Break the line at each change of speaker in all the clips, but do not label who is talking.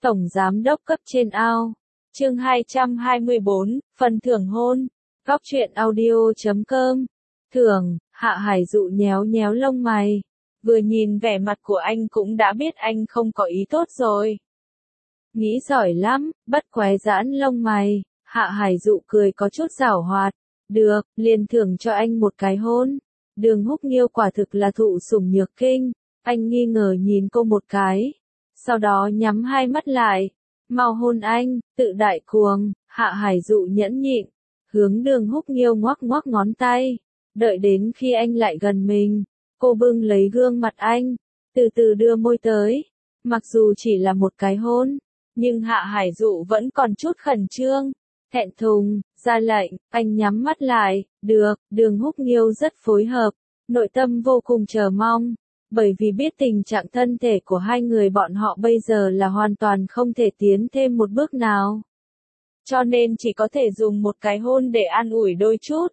Tổng giám đốc cấp trên ao. Chương 224, phần thưởng hôn. Góc truyện audio.com. Thưởng, Hạ Hải Dụ nhéo nhéo lông mày. Vừa nhìn vẻ mặt của anh cũng đã biết anh không có ý tốt rồi. Nghĩ giỏi lắm, bất quái giãn lông mày. Hạ Hải Dụ cười có chút giảo hoạt. Được, liền thưởng cho anh một cái hôn. Đường Húc Nghiêu quả thực là thụ sủng nhược kinh. Anh nghi ngờ nhìn cô một cái. Sau đó nhắm hai mắt lại. Mau hôn anh, tự đại cuồng. Hạ Hải Dụ nhẫn nhịn. Hướng Đường Húc Nghiêu ngoắc ngoắc ngón tay. Đợi đến khi anh lại gần mình. Cô bưng lấy gương mặt anh. Từ từ đưa môi tới. Mặc dù chỉ là một cái hôn. Nhưng Hạ Hải Dụ vẫn còn chút khẩn trương. Thẹn thùng, ra lệnh, anh nhắm mắt lại. Được, Đường Húc Nghiêu rất phối hợp. Nội tâm vô cùng chờ mong. Bởi vì biết tình trạng thân thể của hai người bọn họ bây giờ là hoàn toàn không thể tiến thêm một bước nào. Cho nên chỉ có thể dùng một cái hôn để an ủi đôi chút.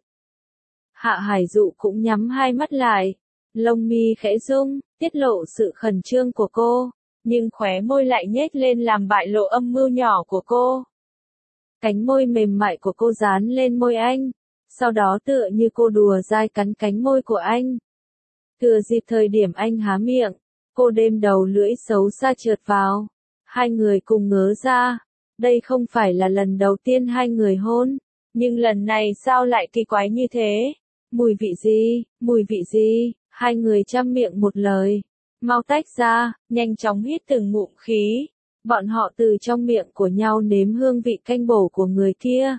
Hạ Hải Dụ cũng nhắm hai mắt lại. Lông mi khẽ rung, tiết lộ sự khẩn trương của cô. Nhưng khóe môi lại nhếch lên làm bại lộ âm mưu nhỏ của cô. Cánh môi mềm mại của cô dán lên môi anh. Sau đó tựa như cô đùa dai cắn cánh môi của anh. Thừa dịp thời điểm anh há miệng, cô đêm đầu lưỡi xấu xa trượt vào. Hai người cùng ngớ ra. Đây không phải là lần đầu tiên hai người hôn. Nhưng lần này sao lại kỳ quái như thế? Mùi vị gì? Hai người chăm miệng một lời. Mau tách ra, nhanh chóng hít từng ngụm khí. Bọn họ từ trong miệng của nhau nếm hương vị canh bổ của người kia.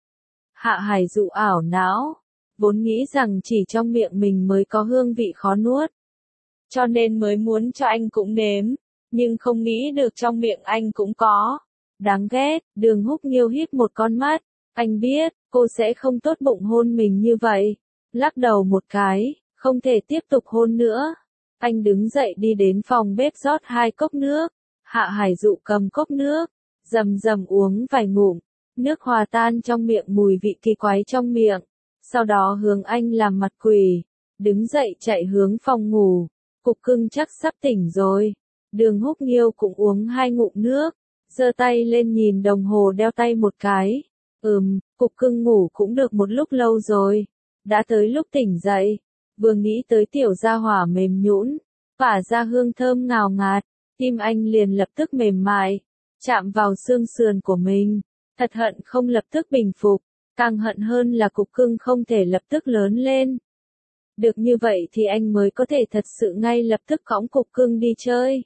Hạ Hải Dụ ảo não. Vốn nghĩ rằng chỉ trong miệng mình mới có hương vị khó nuốt. Cho nên mới muốn cho anh cũng nếm. Nhưng không nghĩ được trong miệng anh cũng có. Đáng ghét, Đường Húc Nghiêu híp một con mắt. Anh biết, cô sẽ không tốt bụng hôn mình như vậy. Lắc đầu một cái, không thể tiếp tục hôn nữa. Anh đứng dậy đi đến phòng bếp rót 2 cốc nước. Hạ Hải Dụ cầm cốc nước, rầm rầm uống vài ngụm. Nước hòa tan trong miệng mùi vị kỳ quái trong miệng. Sau đó hướng anh làm mặt quỷ. Đứng dậy chạy hướng phòng ngủ. Cục Cưng chắc sắp tỉnh rồi. Đường Húc Nghiêu cũng uống 2 ngụm nước. Giơ tay lên nhìn đồng hồ đeo tay một cái. Cục Cưng ngủ cũng được một lúc lâu rồi. Đã tới lúc tỉnh dậy. Vừa nghĩ tới tiểu gia hỏa mềm nhũn, phả ra hương thơm ngào ngạt. Tim anh liền lập tức mềm mại. Chạm vào xương sườn của mình. Thật hận không lập tức bình phục. Càng hận hơn là Cục Cưng không thể lập tức lớn lên. Được như vậy thì anh mới có thể thật sự ngay lập tức cõng Cục Cưng đi chơi.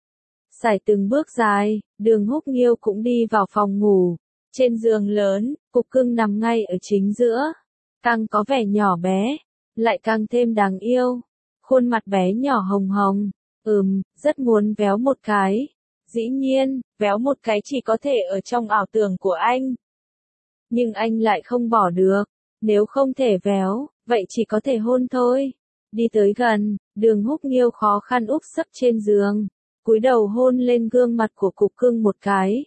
Sải từng bước dài, Đường Húc Nghiêu cũng đi vào phòng ngủ. Trên giường lớn, Cục Cưng nằm ngay ở chính giữa. Càng có vẻ nhỏ bé, lại càng thêm đáng yêu. Khuôn mặt bé nhỏ hồng hồng. Rất muốn véo một cái. Dĩ nhiên, véo một cái chỉ có thể ở trong ảo tưởng của anh. Nhưng anh lại không bỏ được. Nếu không thể véo, vậy chỉ có thể hôn thôi. Đi tới gần, Đường Húc Nghiêu khó khăn úp sấp trên giường. Cúi đầu hôn lên gương mặt của Cục Cưng một cái.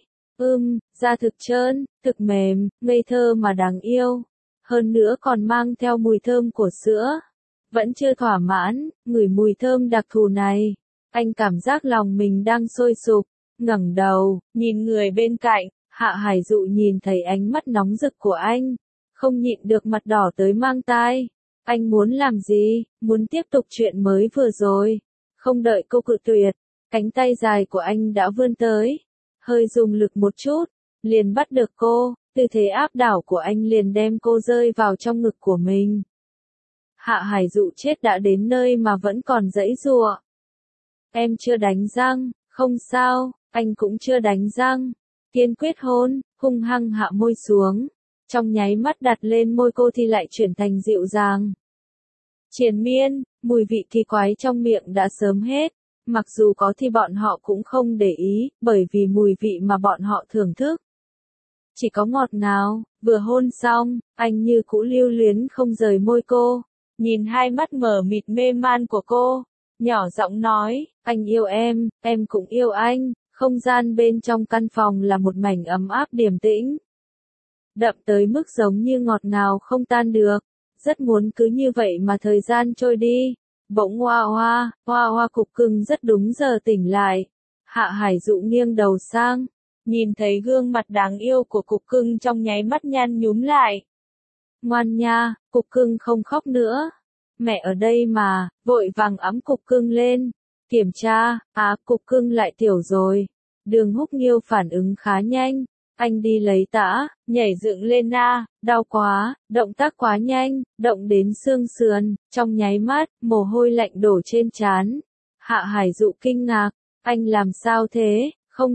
Da thực trơn, thực mềm, ngây thơ mà đáng yêu. Hơn nữa còn mang theo mùi thơm của sữa. Vẫn chưa thỏa mãn, ngửi mùi thơm đặc thù này. Anh cảm giác lòng mình đang sôi sục. Ngẩng đầu, nhìn người bên cạnh. Hạ Hải Dụ nhìn thấy ánh mắt nóng rực của anh. Không nhịn được mặt đỏ tới mang tai. Anh muốn làm gì? Muốn tiếp tục chuyện mới vừa rồi. Không đợi cô cự tuyệt. Cánh tay dài của anh đã vươn tới. Hơi dùng lực một chút. Liền bắt được cô. Tư thế áp đảo của anh liền đem cô rơi vào trong ngực của mình. Hạ Hải Dụ chết đã đến nơi mà vẫn còn giãy giụa. Em chưa đánh răng, không sao, anh cũng chưa đánh răng. Kiên quyết hôn, hung hăng hạ môi xuống. Trong nháy mắt đặt lên môi cô thì lại chuyển thành dịu dàng. Triền miên, mùi vị kỳ quái trong miệng đã sớm hết. Mặc dù có thì bọn họ cũng không để ý, bởi vì mùi vị mà bọn họ thưởng thức. Chỉ có ngọt ngào, vừa hôn xong, anh như cũ lưu luyến không rời môi cô. Nhìn hai mắt mở mịt mê man của cô, nhỏ giọng nói, anh yêu em cũng yêu anh. Không gian bên trong căn phòng là một mảnh ấm áp điềm tĩnh. Đậm tới mức giống như ngọt ngào không tan được. Rất muốn cứ như vậy mà thời gian trôi đi. Bỗng Hoa Hoa Cục Cưng rất đúng giờ tỉnh lại. Hạ Hải Dụ nghiêng đầu sang, nhìn thấy gương mặt đáng yêu của Cục Cưng trong nháy mắt nhăn nhúm lại. Ngoan nha, Cục Cưng không khóc nữa. Mẹ ở đây mà, vội vàng ẵm Cục Cưng lên. Kiểm tra, Cục Cưng lại tiểu rồi. Đường Húc Nghiêu phản ứng khá nhanh. Anh đi lấy tã, nhảy dựng lên đau quá, động tác quá nhanh, động đến xương sườn, trong nháy mắt, mồ hôi lạnh đổ trên trán. Hạ Hải Dụ kinh ngạc, anh làm sao thế, không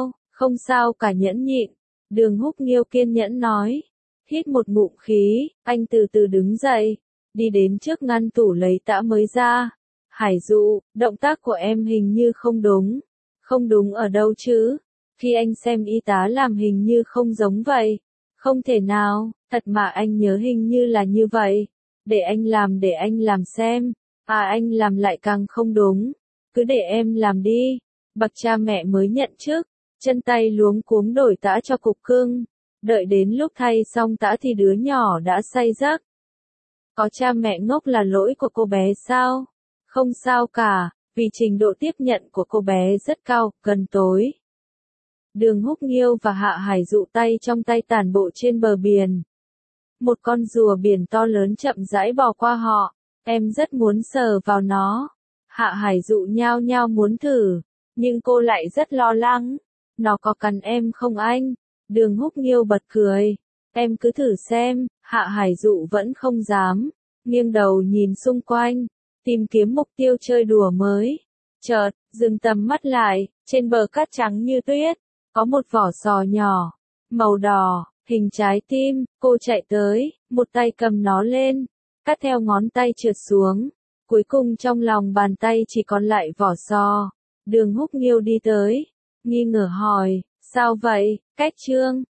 sao cả nhẫn nhịn. Đường Húc Nghiêu kiên nhẫn nói, hít một ngụm khí, anh từ từ đứng dậy, đi đến trước ngăn tủ lấy tã mới ra. Hải Dụ, động tác của em hình như không đúng. Không đúng ở đâu chứ? Khi anh xem y tá làm hình như không giống vậy. Không thể nào, thật mà anh nhớ hình như là như vậy. Để anh làm xem. Anh làm lại càng không đúng. Cứ để em làm đi. Bậc cha mẹ mới nhận chức, chân tay luống cuống đổi tã cho Cục Cưng. Đợi đến lúc thay xong tã thì đứa nhỏ đã say giấc. Có cha mẹ ngốc là lỗi của cô bé sao? Không sao cả, vì trình độ tiếp nhận của cô bé rất cao, gần tối. Đường Húc Nghiêu và Hạ Hải Dụ tay trong tay tản bộ trên bờ biển. Một con rùa biển to lớn chậm rãi bò qua họ, em rất muốn sờ vào nó. Hạ Hải Dụ nhao nhao muốn thử, nhưng cô lại rất lo lắng. Nó có cắn em không anh? Đường Húc Nghiêu bật cười. Em cứ thử xem. Hạ Hải Dụ vẫn không dám. Nghiêng đầu nhìn xung quanh, tìm kiếm mục tiêu chơi đùa mới. Chợt, dừng tầm mắt lại, trên bờ cát trắng như tuyết, có một vỏ sò nhỏ, màu đỏ, hình trái tim. Cô chạy tới, một tay cầm nó lên, cắt theo ngón tay trượt xuống. Cuối cùng trong lòng bàn tay chỉ còn lại vỏ sò. Đường Húc Nghiêu đi tới, nghi ngờ hỏi, sao vậy, Cách Trương?